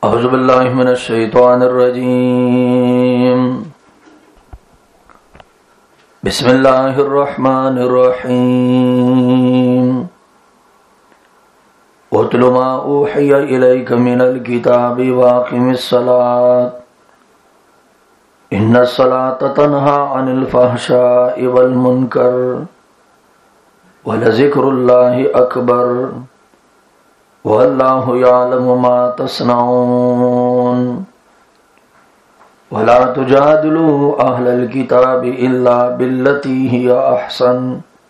अऊज़ु बिल्लाहि मिनश शैतानिर रजीम। बिस्मिल्लाहिर रहमानिर रहीम। उतलु मा ऊहिया इलैका मिनल किताबि वाक़िमिस सलात इन्नस सलाता तन्हा अनिल फ़हशाइ वल मुनकर वलज़िक्रुल्लाहि अकबर वल्लाहु यअलमु मा तस्नऊन। वला तुजादिलू अहलल किताबि इल्ला बिल्लती हिया अहसन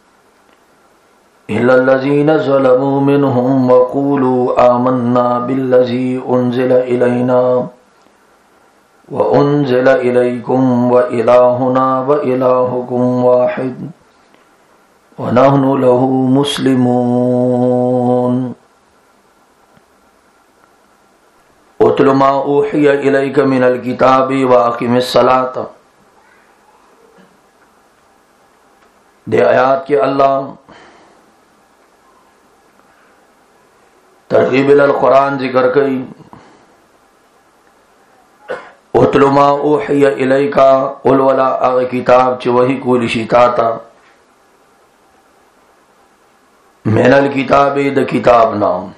इल्लल्लज़ीना ज़लमू मिनहुम वक़ूलू आमन्ना बिल्लज़ी उन्ज़िला इलैना व उन्ज़िला इलैकुम व इलाहुना व इलाहुकुम वाहिद व नहनु लहू मुस्लिमून। उतलु मा ऊहिया इलैका मिनल किताबि व अक़िमिस सलात। दे आयात के अल्लाह तरग़ीब अल कुरान जिक्र कई। उतलु मा ऊहिया इलैका उलवला अग किताब च वही कुल शिताता मिनल किताबि द किताब नाम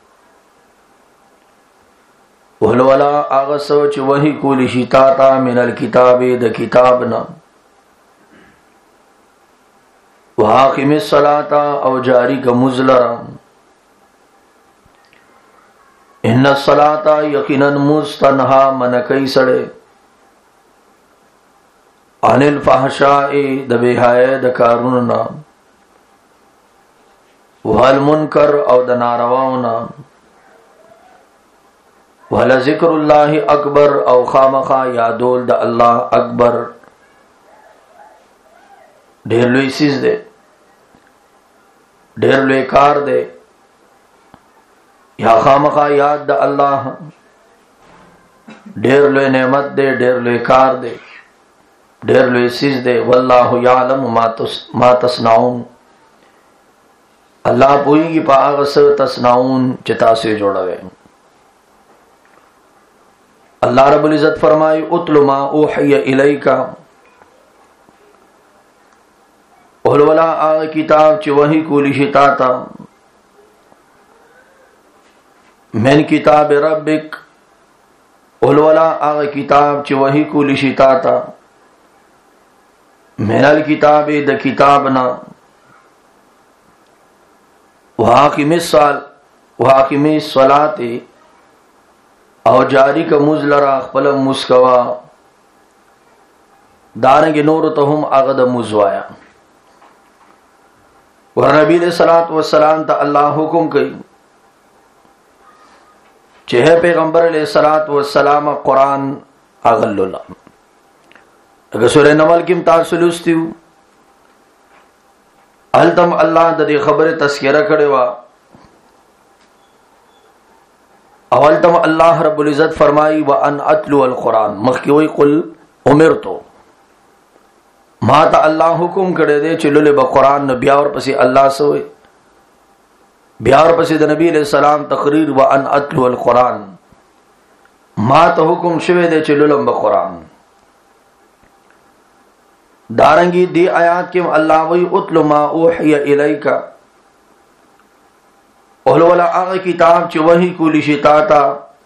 उलवला आग सोच वही कुल शिताता मिनल किताबि द किताब नाम वाक़िमिस सलाता और जारी का मुज़लरा इन्ना सलाता यकीनन मुस्तनहा मन कई सड़े अनिल फ़हशाए द बेहाय द कारून नाम वल मुनकर और द नारवाओं नाम वला ज़िक्रुल्लाहि अकबर और खामखा यादोल द अल्लाह अकबर ढेर लुई चीज दे ढेर लुई कार दे या खामखा याद द अल्लाह ढेर लुई नेमत दे ढेर लुई कार दे ढेर लुई चीज दे। वल्लाहु यालमु मा तस्नाऊन। अल्लाह पोईगी पागस तस्नाऊन चिता से जोड़वे। अल्लाह रब्बुल इज़्ज़त फरमाई उतलु मा ऊहिया इलैका उलवला आग किताब च वही कुल शिताता मिन किताब रब्बिक उलवला आग किताब च वही कुल शिताता मिनल किताबि द किताब ना वाक़िमिस सलाति और जारी का मुज़लरा खलम मुस्कवा दारंगे नूर तो हम अगद मुजवाया वर नबी सलात व सलाम ता अल्लाह हुकुम कई चेहे पैगंबर सलात व सलाम कुरान आगल्लुला। अगर सूरह नमल की तासुलुस्ती अलतम अल्लाह दे खबर तस्करा करे वा अवलतम अल्लाह रब्बुल इज़्ज़त फरमाई व अन अतलु अल कुरान मखकी वही कुल उमिर तो माता अल्लाह हुकुम करे दे चिल्ले ब कुरान न ब्यावर पसी अल्लाह सोए ब्यावर पसी द नबी अलैहि सलाम तकरीर व अन अतलु अल कुरान माता हुकुम शिवे दे चिल्ले ब कुरान दारंगी दी आयात के अल्लाह वही उतलु मा ऊहिया इलैका उलवला आग किताब च वही कुल शिताता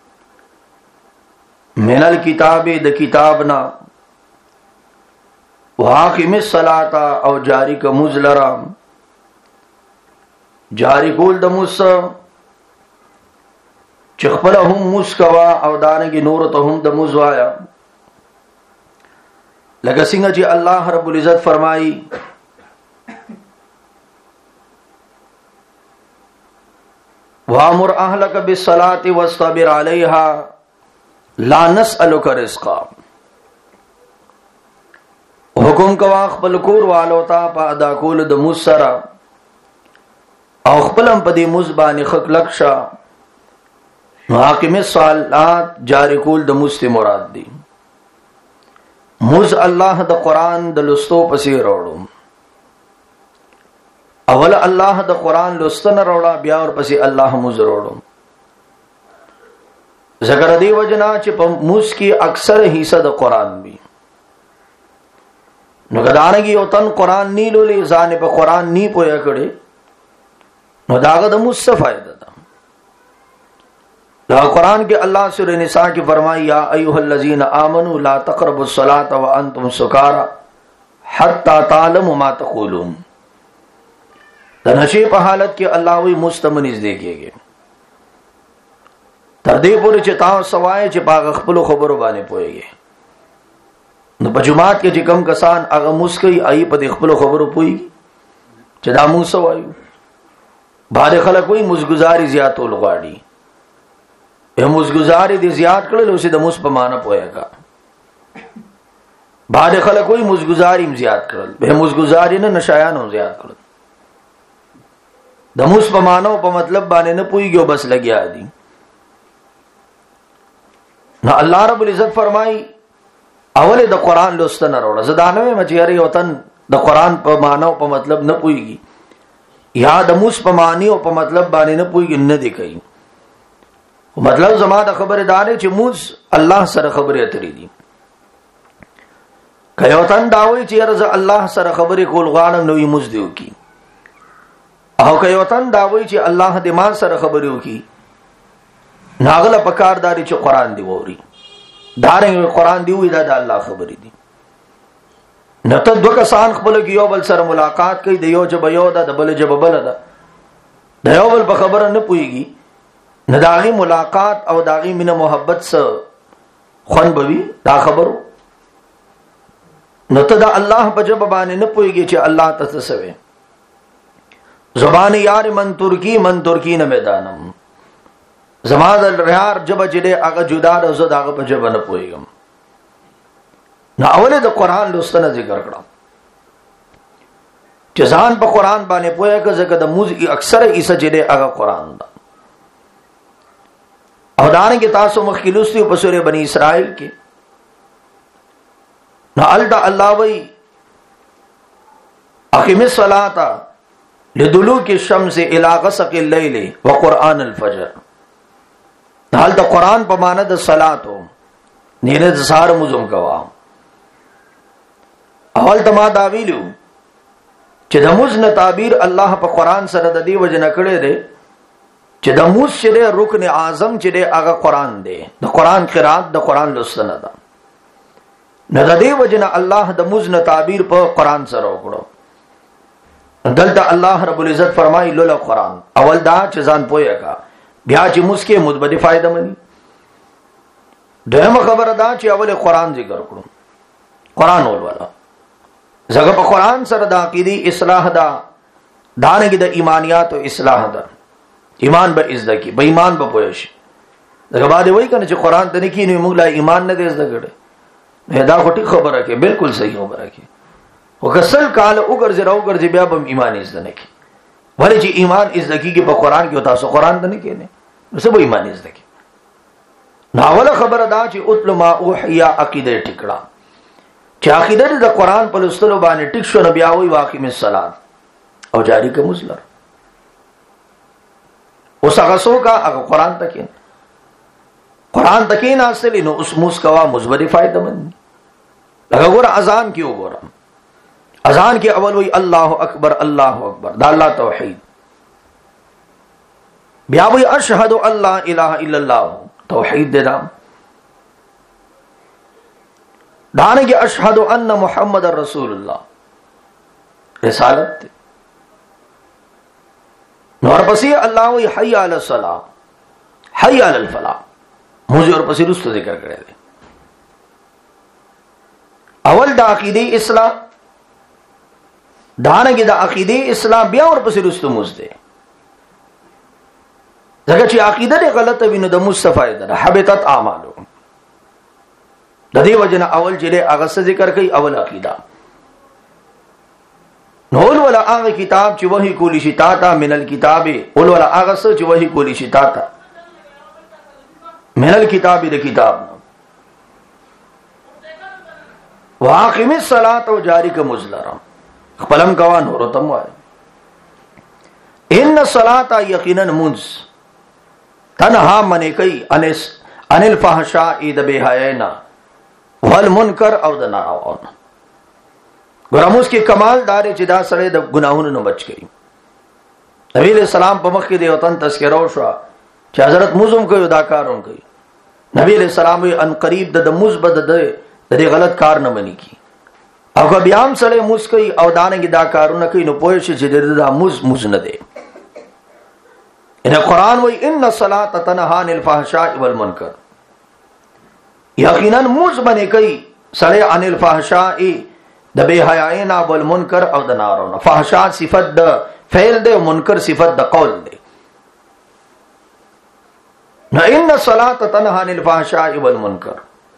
मिनल किताबि द किताब ना वाक़िमिस सलाता और जारी का मुज़लरा जारी कुल द मुस चखपला हम मुस्कवा और दारंगी नूर तो हम द मुजवाया लगा सिंह जी अल्लाह रब्बुल इज़्ज़त फरमाई वामुर अहलक बिस्सलाति वस्तबिर अलैहा ला नस्अलुका रिज़्क़ा। हुकुम का खपल कोर वालोता पादा कुल द मुसरा और खपलम पदी मुज़बानी खक लक्षा वाक़िमिस सलात जारी कुल द मुस्ति मुराद दी मुझ अल्लाह द कुरान द लुस्तो पसी रोड़ो अवल अल्लाह द कुरान लुस्तन रोड़ा ब्या और पसी अल्लाह मुझ रोड़ो ذکر دی وجنا چې په موس کې اکثر حصہ د قران وي. نو کدانګي او تن قران نی لولې ځان په قران نی پویا کړي نو داغه د موس څه فائدہ ده. دا قران کې الله سورہ نساء کې فرمایي یا ایها الذین آمنوا لا تقربوا الصلاة وانتم سکارى حتى تعلموا ما تقولون. د نشي په حالت کې الله وی مستمنز دی کېږي تر دې پورې چې تاسو سوای چې باغ خپل خبرو باندې پويږي. نو په جمعات کې چې کم کسان هغه مسکی ای په خپل خبرو پوي چې دا مو سوایو. باندې خلک وای مسګزاري زیاتول غواړي. مسګزاري دي زیات کړل اوسې د موس په معنا پوهیږي. باندې خلک وای مسګزاري زیات کړل به مسګزاري نه نشایانو زیات کړل. د موس په معنا او په مطلب باندې نه پوهیږي بس لګیا دي. نو الله رب العزت فرمای اول د قران لوستنه وروړه زدانوي مچياري وطن د قران په معنا او په مطلب نه پوهیږي یا د موس په معنی او په مطلب باندې نه پوهیږي نه دی کوي. مطلب زما د خبره داري چې موس الله سره خبره اترې دي. کيو تن داوي چې رضا الله سره خبره کول غواړم نو یې موس دیو کی او کيو تن داوي چې الله دې ما سره خبره وکي ناغله پکارداري چې قران دی ووري دارنګ قران دی وې دا د الله خبرې دي. نته دوه کسان خپل یو بل سره ملاقات کوي د یو جبه یو ده د بل جبه بل ده د یو بل په خبره نه پويږي نه داغي ملاقات او داغي مینه محبت سره خون بوي دا خبرو نته دا الله په جبه باندې نه پويږي چې الله تاسو سوي زبان یار من ترکی نه میدانم زما د یار جبه جده هغه جدا ده زه داغه په جبه نه پويږم. نو اوله د قران لوستنه ذکر کړم چې ځان په قران باندې پوهه ځکه د موز اکثره ایسه جده هغه قران ده. او دانه کې تاسو مخکې لوستي په سورې بنی اسرائیل کې نو الله وی اقیم الصلاة لدلوک الشمس الى غسق الليل وقرآن الفجر. حال د قران په معنا د صلات او نیره د سار مزم کوا اول تما دا ویلو چې د مزن تعبیر الله په قران سره د دې وجنه کړي دي چې د موس شری رکن اعظم چې هغه قران دی د قران قرات د قران لوستنه ده. نه د دې وجنه الله د مزن تعبیر په قران سره وکړو. دلته الله رب العزت فرمایي لول قران اول دا چې ځان پوهیږي بیا چې مسکه مثبت فائدہ مني. دغه خبره دا چې اول قران ذکر کړو قران ولولا زګه په قران سره د عقیدی اصلاح دا دانګي د ایمانیات او اصلاح دا ایمان به عزت کی به ایمان به پوهش دغه باندې وای کنه چې قران ته نه کینې موږ لا ایمان نه دې عزت کړي دا خټي خبره کې بالکل صحیح خبره کې وکسل کال وګرځي بیا به ایمان عزت نه کی ولې چې ایمان عزت کی په قران کې تاسو قران ته نه کینې نو څه به ایمان عزت کی. ناوله خبره دا چې اتل ما اوحیا عقیده ټکړه چې عقیده د قران په لوستلو باندې ټیک شو نبی او واقیم الصلات او جاری کوم مسلم اوس هغه څوک هغه قران تکین اصلي نو اوس مسکوا مثبت فائدہ مند لکه ګور اذان کې وګورم اذان کې اول وی الله اکبر دا الله توحید بیا وی اشهد ان لا اله الا الله توحید دې دانه کې اشهد ان محمد رسول الله رسالت نور پسې الله وی حي علی الصلاه حي علی الفلاح موږ اور پسې رسو ذکر کړی دی. اول د عقیده اسلام دانه کې د عقیده اسلام بیا اور پسې رسو موږ دی ځکه چې عقیده غلطه وینو د مصطفی ده حبطت اعمالو د دې وجنه اول چې هغه ذکر کوي اول عقیده نو ولا هغه کتاب چې وਹੀ کولی شي تا من الكتاب ولا هغه چې وਹੀ کولی شي تا من الكتاب د کتاب واقم الصلاه او جاری کا مزلرا خپلم کوان ورتم وای ان الصلاه یقینا منز تنها من کوي انس عن الفحشاء د بهاینا والمنکر او د نارواونه. ګراموس کې کمال دار چې دا سره د ګناهونو نه بچ کړي. نبی علیہ السلام په مخ کې د وطن تذکرہ وشو چې حضرت موزم کوي دا کارون کوي. نبی علیہ السلام ان قریب د مثبت د غلط کار نه منی کی او که بیا هم سره موس کوي او دانګي دا کارونه کوي نو پوه شي چې دا موز نه دی. ان قرآن وی ان الصلاة تنهى عن الفحشاء والمنکر. یقینا موز باندې کوي سره عن الفحشاء د بے حیاینا والمنکر او د نارونه. فحشاء صفت د فعل دی او منکر صفت د قول دی. نو ان الصلاة تنهى عن الفحشاء والمنکر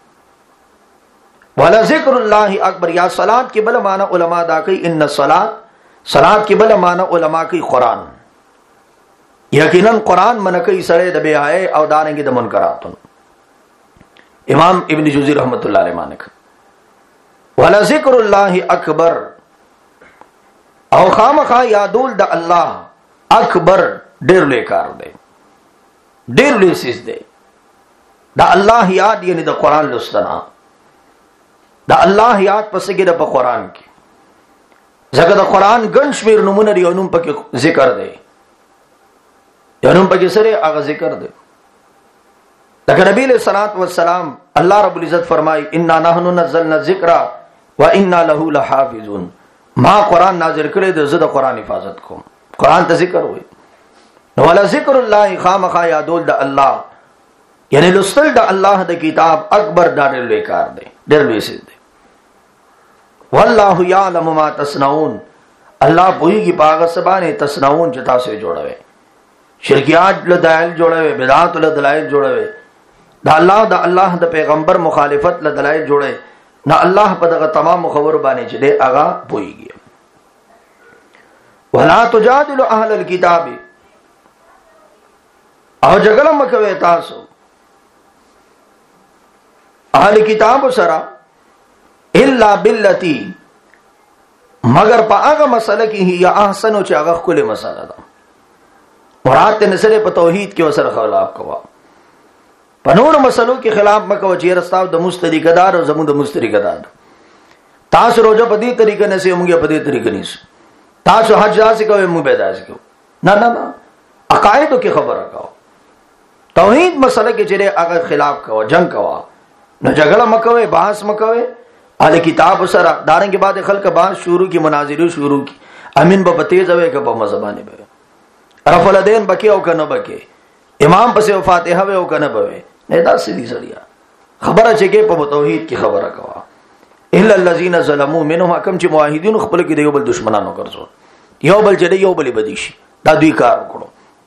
ولذکر الله اکبر. یا صلات کی بل معنی علماء دا کوي ان صلات کی بل معنی علماء کوي قرآن. یقینا قرآن منکې سره د بے حیا او دانګي د منکراتو. امام ابن جوزی رحمت الله علیه مانک ولذکر الله اکبر او خامخا یادول د الله اکبر ډیر لوی کار دی، ډیر لوی سیس دی. د الله یاد یعنی د قرآن لوستنا، د الله یاد پسې کې د قرآن کې ځکه د قرآن ګڼ شمېر نمونه دی او نوم پکې ذکر دی، یو نوم پکې سره هغه ذکر دی. لکه نبی علیہ الصلوۃ والسلام الله رب العزت فرمای انا نحن نزلنا الذکر وانا له لحافظون. ما قرآن نازل کړی د زه د قرآن حفاظت کوم. قرآن ته ذکر وای نو ولا ذکر الله خامخا یادول د الله یعنی لستل د الله د کتاب اکبر ډېر لوی کار دی، ډېر لوی څه دی. والله یعلم ما تصنعون. الله پوهیږي پاغه سبانه تصنعون چې تاسو جوړوي. شرکیات له دلایل جوړوي، بدعات له دلایل جوړوي، دا الله د پیغمبر مخالفت له دلایل جوړي. نه الله په دغه تمام خبر باندې چې دی هغه پوهیږي. ولا تجادل اهل الكتاب او جګړه مکوي تاسو اهل کتاب سره الا باللتی مگر په هغه مسله کې یا احسن چې هغه خپل مسله ده. مراد ته نسله په توحید کې وسره خلاف کوا، په نور مسلو کې خلاف مکو چې رستاو د مستریکدار او زمو د مستریکدار. تاسو روزه په دې طریقې نه سي موږ په دې طریقې نه سي. تاسو حج ځاسي کوي موږ به داسي کوو. نه عقایدو کې خبره کاو، توحید مسله کې چې هغه خلاف کوا، جنگ کوا، نو جګړه مکوي، بحث مکوي. اهل کتاب سره دارنګ بعد خلک بحث شروع کی، مناظره شروع کی. امین به تیز وي که په مزبانه به رفع الدین بکی او کنه بکی، امام پسې فاتحه وي او کنه به نه. دا سړي سړیا خبره چې کې په توحید کی خبره کوا. الا الذين ظلموا منهم، کم چې موحدین خپل کې د یو بل دشمنانو ګرځول، یو بل چې یو بل بدیشي، دا دوی کار وکړو.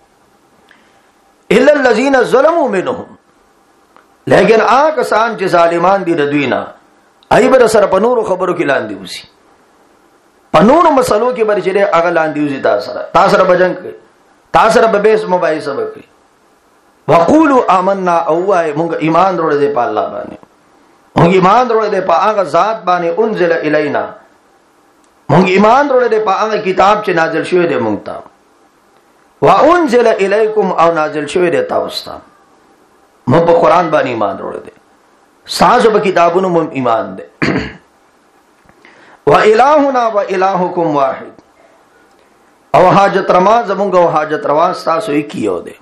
الا الذين ظلموا منهم، لیکن هغه کسان چې ظالمان دي د دوی نه ایبر سره په نورو خبرو کې لاندې وسی، په نورو مسلو کې برچره هغه لاندې وسی. تاسو سره بجنګ کوي، تاسو سره به بیس مباحثه وکړي. وقولوا آمنا، او وای موږ ایمان وروړو دې په الله باندې، موږ ایمان وروړو دې په هغه ذات باندې انزل الینا، موږ ایمان وروړو دې په هغه کتاب چې نازل شوی دی موږ ته. وانزل الیکم، او نازل شوی دی تاسو ته. موږ په قران باندې ایمان وروړو دې، ساز په کتابونو موږ ایمان دې. والهنا والهکم واحد، او حاجت رما زمونږ او حاجت روا تاسو یې کیو دې.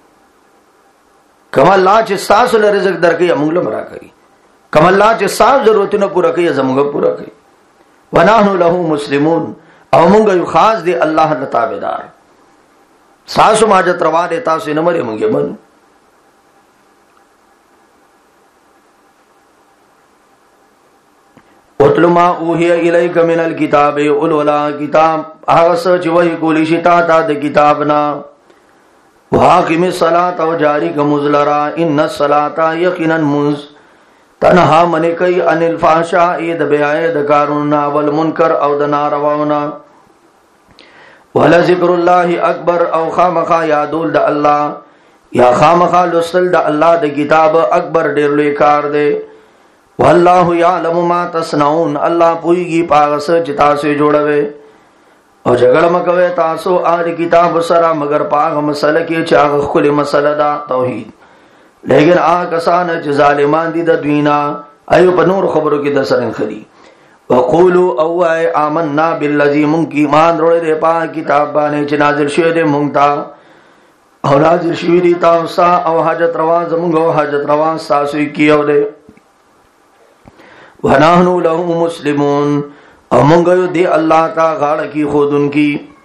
کما الله چې تاسو له رزق درکې موږ له مرا کوي، کما الله چې تاسو ضرورتونه پوره کوي زمونږ پوره کوي. ونحن له مسلمون، او موږ یو خاص دی الله ته تابعدار. تاسو حاجت روا دې تاسو نه مرې موږ منو. اتل ما اوحی الیک من الکتاب، اولولا کتاب هغه څه چې وحی کولی شي تا ته د کتاب نه. واقم الصلاة او جاری کوم مزلرا، ان الصلاة یقینا منز تنها من کوي ان الفحشاء د بیاي د کارونه والمنکر او د نارواونه. ولذکر الله اکبر، او خامخا یادول د الله یا خامخا لوستل د الله د کتاب اکبر ډیر لوی کار دی. والله یعلم ما تصنعون، الله پوهیږي پاغه څه چې تاسو جوړوي. او جګړه مکوي تاسو اهل کتاب سره مگر پاغه مسله کې چې هغه خپل مسله ده توحید. لیکن کسان چې ظالمان دي د دوینا ایو په نور خبرو کې د سرن خدي. وقولوا او آمنا بالذي من کی ایمان وروړي په کتاب باندې چې نازل شوی دی مونږ ته او نازل شوی دی تاسو او حاجت روا زمونږ او حاجت روا تاسو کیو دی. ونحن له مسلمون او مونږ یو دی الله تا غاړه کی خودن کی